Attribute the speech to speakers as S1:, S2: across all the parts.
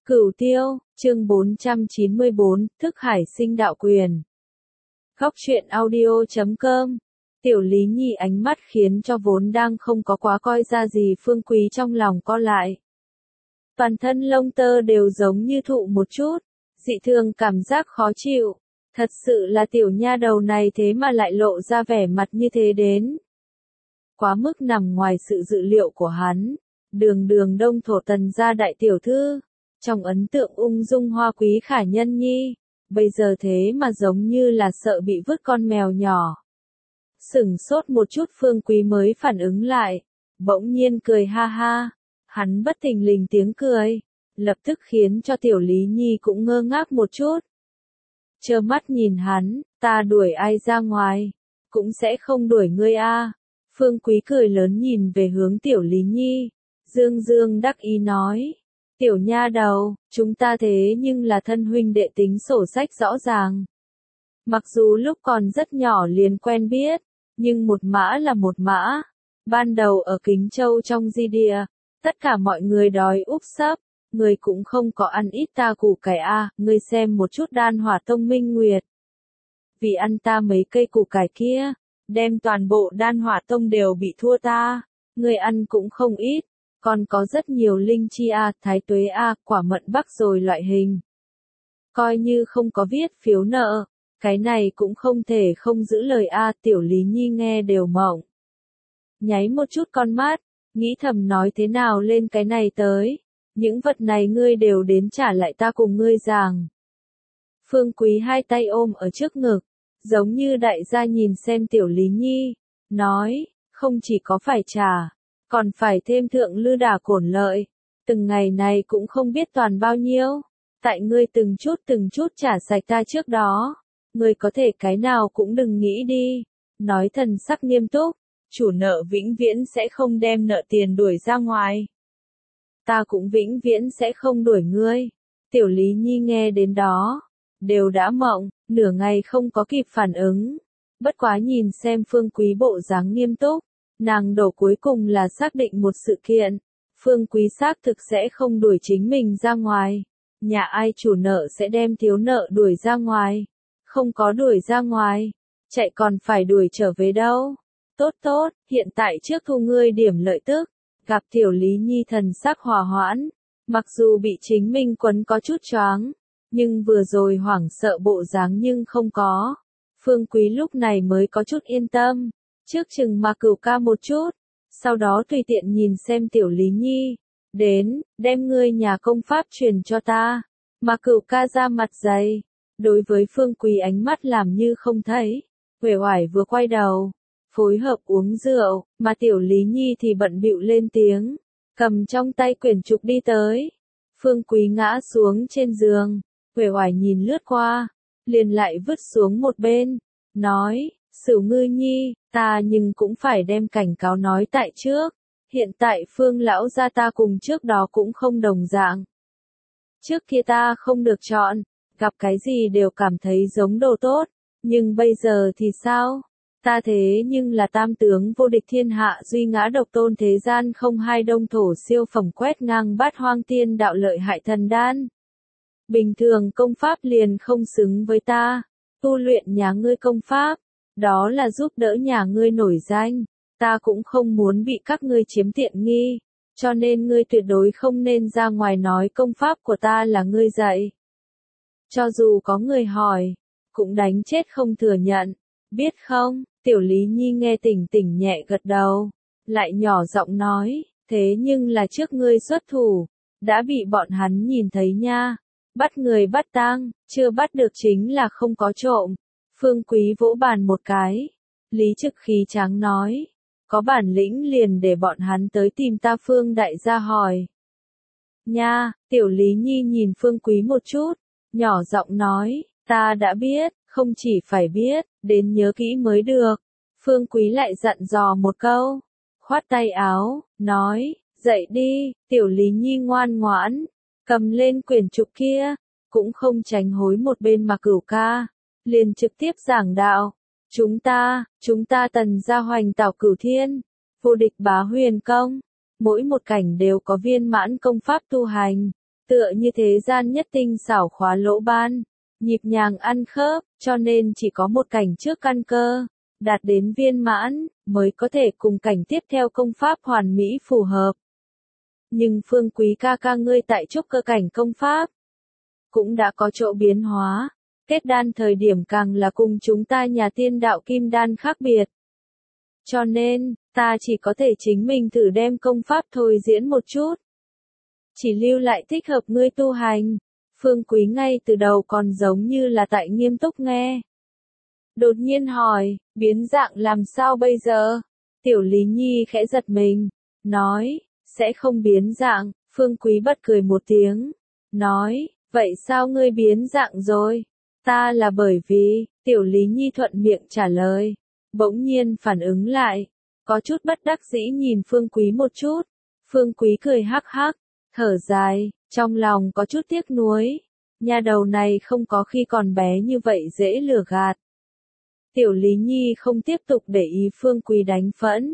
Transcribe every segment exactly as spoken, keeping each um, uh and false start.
S1: Cửu Tiêu, chương bốn trăm chín mươi bốn, Thức Hải Sinh Đạo Quyền. Góc truyện audio chấm com. Tiểu Lý Nhi ánh mắt khiến cho vốn đang không có quá coi ra gì Phương Quý trong lòng co lại. Toàn thân lông tơ đều giống như thụ một chút, dị thường cảm giác khó chịu. Thật sự là tiểu nha đầu này thế mà lại lộ ra vẻ mặt như thế đến. Quá mức nằm ngoài sự dự liệu của hắn. Đường đường Đông Thổ Tần gia đại tiểu thư. Trong ấn tượng ung dung hoa quý khả nhân nhi, bây giờ thế mà giống như là sợ bị vứt con mèo nhỏ. Sửng sốt một chút Phương Quý mới phản ứng lại, bỗng nhiên cười ha ha, hắn bất thình lình tiếng cười, lập tức khiến cho tiểu Lý Nhi cũng ngơ ngác một chút. Trơ mắt nhìn hắn, ta đuổi ai ra ngoài, cũng sẽ không đuổi ngươi a. Phương Quý cười lớn nhìn về hướng tiểu Lý Nhi, dương dương đắc ý nói. Tiểu nha đầu, chúng ta thế nhưng là thân huynh đệ tính sổ sách rõ ràng. Mặc dù lúc còn rất nhỏ liền quen biết, nhưng một mã là một mã. Ban đầu ở Kính Châu trong di địa, tất cả mọi người đói úp sấp, người cũng không có ăn ít ta củ cải a, à, ngươi xem một chút Đan Hỏa Tông Minh Nguyệt. Vì ăn ta mấy cây củ cải kia, đem toàn bộ Đan Hỏa Tông đều bị thua ta, ngươi ăn cũng không ít. Còn có rất nhiều linh chi a, thái tuế a, quả mận bắc rồi loại hình. Coi như không có viết phiếu nợ, cái này cũng không thể không giữ lời a, tiểu Lý Nhi nghe đều mộng. Nháy một chút con mắt, nghĩ thầm nói thế nào lên cái này tới, những vật này ngươi đều đến trả lại ta cùng ngươi giảng. Phương Quý hai tay ôm ở trước ngực, giống như đại gia nhìn xem tiểu Lý Nhi, nói, không chỉ có phải trả. Còn phải thêm thượng lư đà cổn lợi, từng ngày này cũng không biết toàn bao nhiêu, tại ngươi từng chút từng chút trả sạch ta trước đó, ngươi có thể cái nào cũng đừng nghĩ đi, nói thần sắc nghiêm túc, chủ nợ vĩnh viễn sẽ không đem nợ tiền đuổi ra ngoài. Ta cũng vĩnh viễn sẽ không đuổi ngươi, tiểu Lý Nhi nghe đến đó, đều đã mộng, nửa ngày không có kịp phản ứng, bất quá nhìn xem Phương Quý bộ dáng nghiêm túc. Nàng đổ cuối cùng là xác định một sự kiện, Phương Quý xác thực sẽ không đuổi chính mình ra ngoài, nhà ai chủ nợ sẽ đem thiếu nợ đuổi ra ngoài, không có đuổi ra ngoài, chạy còn phải đuổi trở về đâu. Tốt tốt, hiện tại trước thu ngươi điểm lợi tức, gặp tiểu Lý Nhi thần sắc hòa hoãn, mặc dù bị chính mình quấn có chút choáng, nhưng vừa rồi hoảng sợ bộ dáng nhưng không có, Phương Quý lúc này mới có chút yên tâm. Trước chừng mà Cửu ca một chút, sau đó tùy tiện nhìn xem tiểu Lý Nhi, đến, đem ngươi nhà công pháp truyền cho ta, mà Cửu ca ra mặt dày, đối với Phương Quý ánh mắt làm như không thấy, uể oải vừa quay đầu, phối hợp uống rượu, mà tiểu Lý Nhi thì bận bịu lên tiếng, cầm trong tay quyển trục đi tới, Phương Quý ngã xuống trên giường, uể oải nhìn lướt qua, liền lại vứt xuống một bên, nói. Sửu Ngư Nhi, ta nhưng cũng phải đem cảnh cáo nói tại trước, hiện tại Phương lão gia ta cùng trước đó cũng không đồng dạng. Trước kia ta không được chọn, gặp cái gì đều cảm thấy giống đồ tốt, nhưng bây giờ thì sao? Ta thế nhưng là tam tướng vô địch thiên hạ duy ngã độc tôn thế gian không hai đông thổ siêu phẩm quét ngang bát hoang tiên đạo lợi hại thần đan. Bình thường công pháp liền không xứng với ta, tu luyện nhà ngươi công pháp. Đó là giúp đỡ nhà ngươi nổi danh, ta cũng không muốn bị các ngươi chiếm tiện nghi, cho nên ngươi tuyệt đối không nên ra ngoài nói công pháp của ta là ngươi dạy. Cho dù có người hỏi, cũng đánh chết không thừa nhận, biết không, tiểu Lý Nhi nghe tỉnh tỉnh nhẹ gật đầu, lại nhỏ giọng nói, thế nhưng là trước ngươi xuất thủ, đã bị bọn hắn nhìn thấy nha, bắt người bắt tang, chưa bắt được chính là không có trộm. Phương Quý vỗ bàn một cái, Lý Trực khí tráng nói, có bản lĩnh liền để bọn hắn tới tìm ta Phương đại gia hỏi. Nha, tiểu Lý Nhi nhìn Phương Quý một chút, nhỏ giọng nói, ta đã biết, không chỉ phải biết, đến nhớ kỹ mới được. Phương Quý lại dặn dò một câu, khoát tay áo, nói, dậy đi, tiểu Lý Nhi ngoan ngoãn, cầm lên quyển trục kia, cũng không tránh hối một bên mà Cửu ca. Liền trực tiếp giảng đạo, chúng ta, chúng ta Tần gia hoành tảo cửu thiên, vô địch bá huyền công, mỗi một cảnh đều có viên mãn công pháp tu hành, Tựa như thế gian nhất tinh xảo khóa lỗ ban, nhịp nhàng ăn khớp, cho nên chỉ có một cảnh trước căn cơ, đạt đến viên mãn, mới có thể cùng cảnh tiếp theo công pháp hoàn mỹ phù hợp. Nhưng Phương Quý ca ca ngươi tại trúc cơ cảnh công pháp, cũng đã có chỗ biến hóa, kết đan thời điểm càng là cùng chúng ta nhà tiên đạo kim đan khác biệt. Cho nên, ta chỉ có thể chính mình thử đem công pháp thôi diễn một chút. Chỉ lưu lại thích hợp ngươi tu hành. Phương Quý ngay từ đầu còn giống như là tại nghiêm túc nghe. Đột nhiên hỏi, biến dạng làm sao bây giờ? Tiểu Lý Nhi khẽ giật mình, nói, sẽ không biến dạng. Phương Quý bật cười một tiếng, nói, vậy sao ngươi biến dạng rồi? Ta là bởi vì, Tiểu Lý Nhi thuận miệng trả lời, bỗng nhiên phản ứng lại, có chút bất đắc dĩ nhìn Phương Quý một chút. Phương Quý cười hắc hắc, thở dài, trong lòng có chút tiếc nuối, nhà đầu này không có khi còn bé như vậy dễ lừa gạt. Tiểu Lý Nhi không tiếp tục để ý Phương Quý đánh phẫn,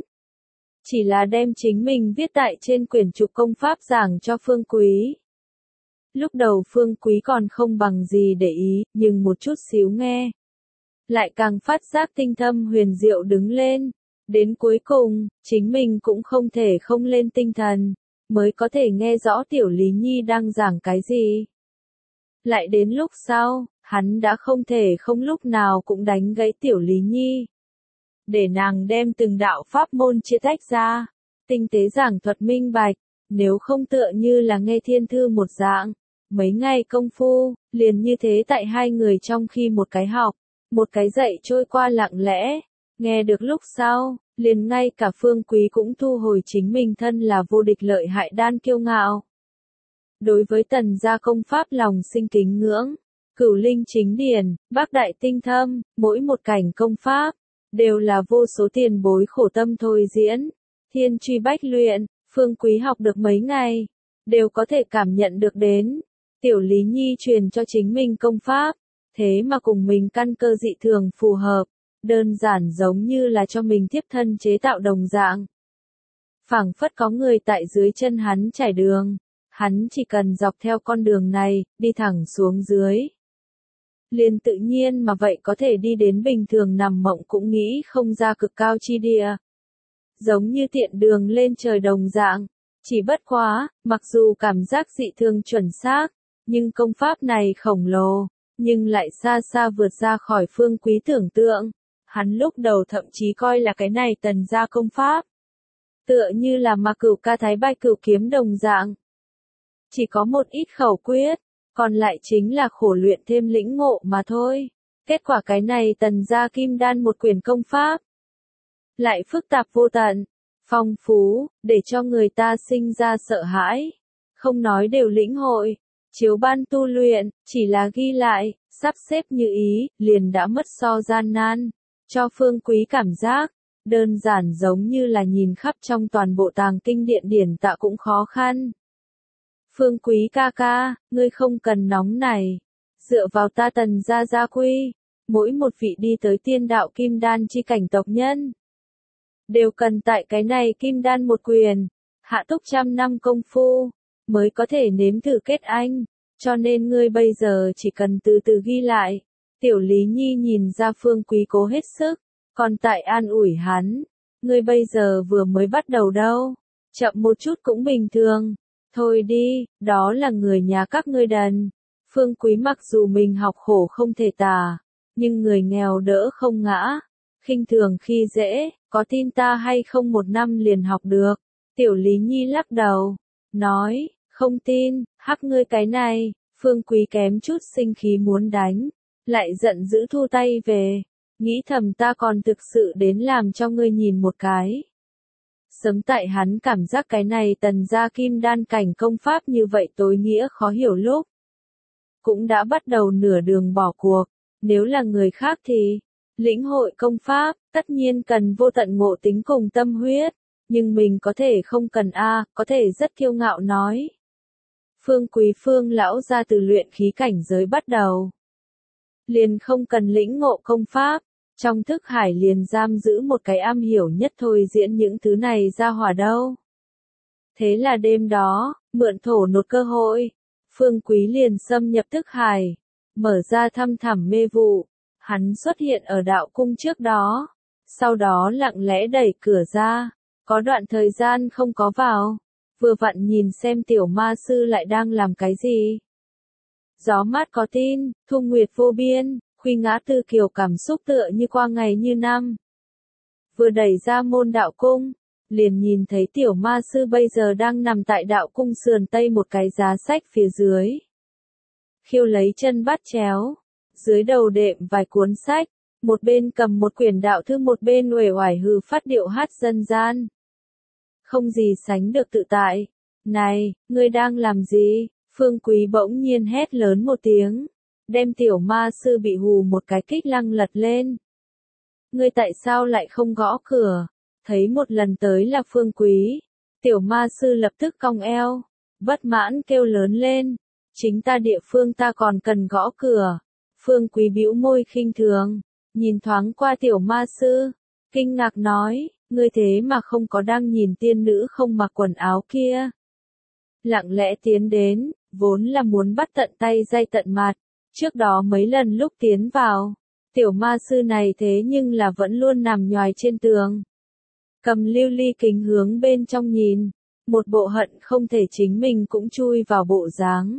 S1: chỉ là đem chính mình viết tại trên quyển trục công pháp giảng cho Phương Quý. Lúc đầu Phương Quý còn không bằng gì để ý, nhưng một chút xíu nghe, lại càng phát giác tinh thâm huyền diệu đứng lên. Đến cuối cùng, chính mình cũng không thể không lên tinh thần, mới có thể nghe rõ Tiểu Lý Nhi đang giảng cái gì. Lại đến lúc sau, hắn đã không thể không lúc nào cũng đánh gãy Tiểu Lý Nhi, để nàng đem từng đạo pháp môn chia tách ra, tinh tế giảng thuật minh bạch, nếu không tựa như là nghe thiên thư một dạng. Mấy ngày công phu, liền như thế tại hai người trong khi một cái học, một cái dạy trôi qua lặng lẽ, nghe được lúc sau, liền ngay cả Phương Quý cũng thu hồi chính mình thân là vô địch lợi hại đan kiêu ngạo. Đối với tần gia công pháp lòng sinh kính ngưỡng, cửu linh chính điển, bác đại tinh thâm, mỗi một cảnh công pháp, đều là vô số tiền bối khổ tâm thôi diễn, thiên truy bách luyện, Phương Quý học được mấy ngày, đều có thể cảm nhận được đến. Tiểu Lý Nhi truyền cho chính mình công pháp, thế mà cùng mình căn cơ dị thường phù hợp, đơn giản giống như là cho mình tiếp thân chế tạo đồng dạng. Phảng phất có người tại dưới chân hắn trải đường, hắn chỉ cần dọc theo con đường này, đi thẳng xuống dưới. Liền tự nhiên mà vậy có thể đi đến bình thường nằm mộng cũng nghĩ không ra cực cao chi địa. Giống như tiện đường lên trời đồng dạng, chỉ bất quá, mặc dù cảm giác dị thường chuẩn xác, nhưng công pháp này khổng lồ, nhưng lại xa xa vượt ra khỏi Phương Quý tưởng tượng. Hắn lúc đầu thậm chí coi là cái này tần gia công pháp, tựa như là mà cửu ca thái bạch cửu kiếm đồng dạng. Chỉ có một ít khẩu quyết, còn lại chính là khổ luyện thêm lĩnh ngộ mà thôi. Kết quả cái này tần gia kim đan một quyển công pháp, lại phức tạp vô tận, phong phú, để cho người ta sinh ra sợ hãi. Không nói đều lĩnh hội, chiếu ban tu luyện, chỉ là ghi lại, sắp xếp như ý, liền đã mất so gian nan. Cho Phương Quý cảm giác, đơn giản giống như là nhìn khắp trong toàn bộ tàng kinh điện điển tạ cũng khó khăn. Phương Quý ca ca, ngươi không cần nóng này. Dựa vào ta tần gia gia quy, mỗi một vị đi tới tiên đạo kim đan chi cảnh tộc nhân, đều cần tại cái này kim đan một quyền, hạ túc trăm năm công phu, mới có thể nếm thử kết anh. Cho nên ngươi bây giờ chỉ cần từ từ ghi lại. Tiểu Lý Nhi nhìn ra Phương Quý cố hết sức, còn tại an ủi hắn. Ngươi bây giờ vừa mới bắt đầu đâu, chậm một chút cũng bình thường. Thôi đi, đó là người nhà các ngươi đần. Phương Quý mặc dù mình học khổ không thể tả, nhưng người nghèo đỡ không ngã, khinh thường khi dễ, có tin ta hay không một năm liền học được. Tiểu Lý Nhi lắc đầu, nói, không tin, hắc ngươi cái này. Phương Quý kém chút sinh khí muốn đánh, lại giận dữ thu tay về, nghĩ thầm ta còn thực sự đến làm cho ngươi nhìn một cái. Sớm tại hắn cảm giác cái này tần gia kim đan cảnh công pháp như vậy tối nghĩa khó hiểu lúc, cũng đã bắt đầu nửa đường bỏ cuộc. Nếu là người khác thì, lĩnh hội công pháp, tất nhiên cần vô tận ngộ tính cùng tâm huyết, nhưng mình có thể không cần a, có thể rất kiêu ngạo nói. Phương Quý Phương lão ra từ luyện khí cảnh giới bắt đầu, liền không cần lĩnh ngộ công pháp, trong thức hải liền giam giữ một cái am hiểu nhất thôi diễn những thứ này ra hỏa đâu. Thế là đêm đó, mượn thổ nột cơ hội, Phương Quý liền xâm nhập thức hải, mở ra thăm thẳm mê vụ, hắn xuất hiện ở đạo cung trước đó, sau đó lặng lẽ đẩy cửa ra, có đoạn thời gian không có vào, vừa vặn nhìn xem tiểu ma sư lại đang làm cái gì. Gió mát có tin, thu nguyệt vô biên, khuy ngã tư kiều cảm xúc tựa như qua ngày như năm. Vừa đẩy ra môn đạo cung, liền nhìn thấy tiểu ma sư bây giờ đang nằm tại đạo cung sườn tây một cái giá sách phía dưới. Khiêu lấy chân bắt chéo, dưới đầu đệm vài cuốn sách, một bên cầm một quyển đạo thư một bên uể oải hừ phát điệu hát dân gian. Không gì sánh được tự tại. Này, ngươi đang làm gì? Phương Quý bỗng nhiên hét lớn một tiếng, đem tiểu ma sư bị hù một cái kích lăng lật lên. Ngươi tại sao lại không gõ cửa? Thấy một lần tới là Phương Quý, tiểu ma sư lập tức cong eo, bất mãn kêu lớn lên, chính ta địa phương ta còn cần gõ cửa. Phương Quý bĩu môi khinh thường, nhìn thoáng qua tiểu ma sư, kinh ngạc nói, ngươi thế mà không có đang nhìn tiên nữ không mặc quần áo kia. Lặng lẽ tiến đến, vốn là muốn bắt tận tay dây tận mặt, trước đó mấy lần lúc tiến vào, tiểu ma sư này thế nhưng là vẫn luôn nằm nhoài trên tường. Cầm lưu ly kính hướng bên trong nhìn, một bộ hận không thể chính mình cũng chui vào bộ dáng.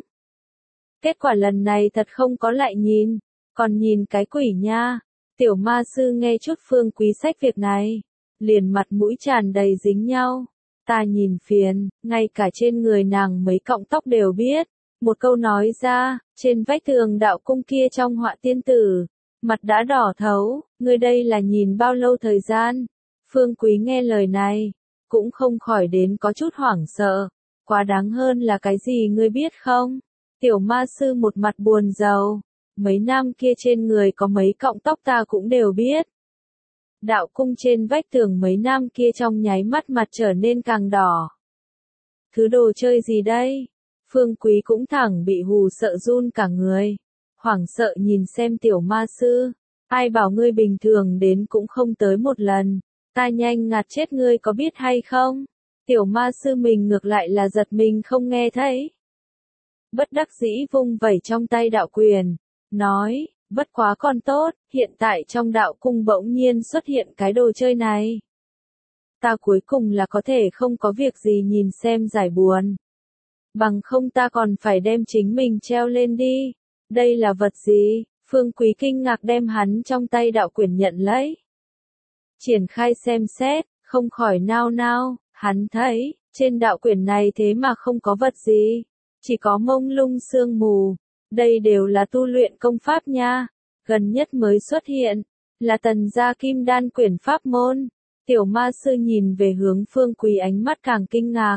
S1: Kết quả lần này thật không có lại nhìn, còn nhìn cái quỷ nha. Tiểu ma sư nghe chút Phương Quý sách việc này, liền mặt mũi tràn đầy dính nhau. Ta nhìn phiền, ngay cả trên người nàng mấy cọng tóc đều biết. Một câu nói ra, trên vách tường đạo cung kia trong họa tiên tử, mặt đã đỏ thấu, ngươi đây là nhìn bao lâu thời gian. Phương Quý nghe lời này, cũng không khỏi đến có chút hoảng sợ. Quá đáng hơn là cái gì ngươi biết không? Tiểu ma sư một mặt buồn rầu. Mấy năm kia trên người có mấy cọng tóc ta cũng đều biết. Đạo cung trên vách tường mấy năm kia trong nháy mắt mặt trở nên càng đỏ. Thứ đồ chơi gì đây? Phương Quý cũng thẳng bị hù sợ run cả người. Hoảng sợ nhìn xem tiểu ma sư. Ai bảo ngươi bình thường đến cũng không tới một lần. Ta nhanh ngạt chết ngươi có biết hay không? Tiểu ma sư mình ngược lại là giật mình không nghe thấy. Bất đắc dĩ vung vẩy trong tay đạo quyền. Nói, bất quá còn tốt, hiện tại trong đạo cung bỗng nhiên xuất hiện cái đồ chơi này. Ta cuối cùng là có thể không có việc gì nhìn xem giải buồn. Bằng không ta còn phải đem chính mình treo lên đi. Đây là vật gì? Phương Quý kinh ngạc đem hắn trong tay đạo quyền nhận lấy. Triển khai xem xét, không khỏi nao nao, hắn thấy, trên đạo quyển này thế mà không có vật gì, chỉ có mông lung sương mù. Đây đều là tu luyện công pháp nha. Gần nhất mới xuất hiện, là tần gia kim đan quyển pháp môn. Tiểu ma sư nhìn về hướng Phương Quý ánh mắt càng kinh ngạc.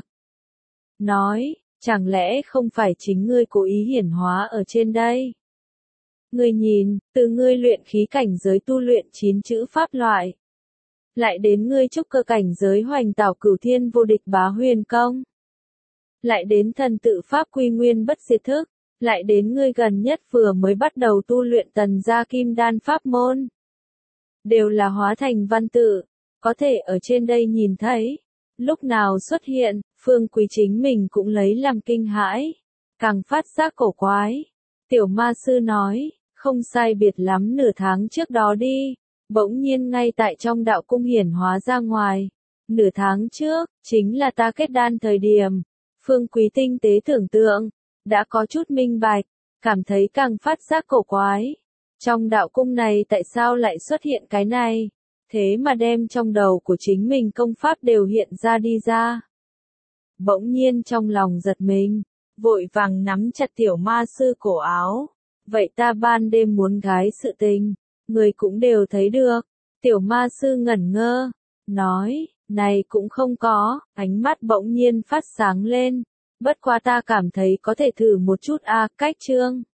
S1: Nói, chẳng lẽ không phải chính ngươi cố ý hiển hóa ở trên đây? Ngươi nhìn, từ ngươi luyện khí cảnh giới tu luyện chín chữ pháp loại. Lại đến ngươi trúc cơ cảnh giới hoành tảo cửu thiên vô địch bá huyền công. Lại đến thần tự pháp quy nguyên bất diệt thức. Lại đến ngươi gần nhất vừa mới bắt đầu tu luyện tần gia kim đan pháp môn. Đều là hóa thành văn tự, có thể ở trên đây nhìn thấy. Lúc nào xuất hiện, Phương Quý chính mình cũng lấy làm kinh hãi. Càng phát giác cổ quái. Tiểu ma sư nói, không sai biệt lắm nửa tháng trước đó đi. Bỗng nhiên ngay tại trong đạo cung hiển hóa ra ngoài. Nửa tháng trước, chính là ta kết đan thời điểm. Phương Quý tinh tế tưởng tượng. Đã có chút minh bạch, cảm thấy càng phát giác cổ quái. Trong đạo cung này tại sao lại xuất hiện cái này? Thế mà đem trong đầu của chính mình công pháp đều hiện ra đi ra. Bỗng nhiên trong lòng giật mình, vội vàng nắm chặt tiểu ma sư cổ áo. Vậy ta ban đêm muốn gái sự tình, người cũng đều thấy được. Tiểu ma sư ngẩn ngơ, nói, này cũng không có, ánh mắt bỗng nhiên phát sáng lên. Bất quá ta cảm thấy có thể thử một chút a, cách chương.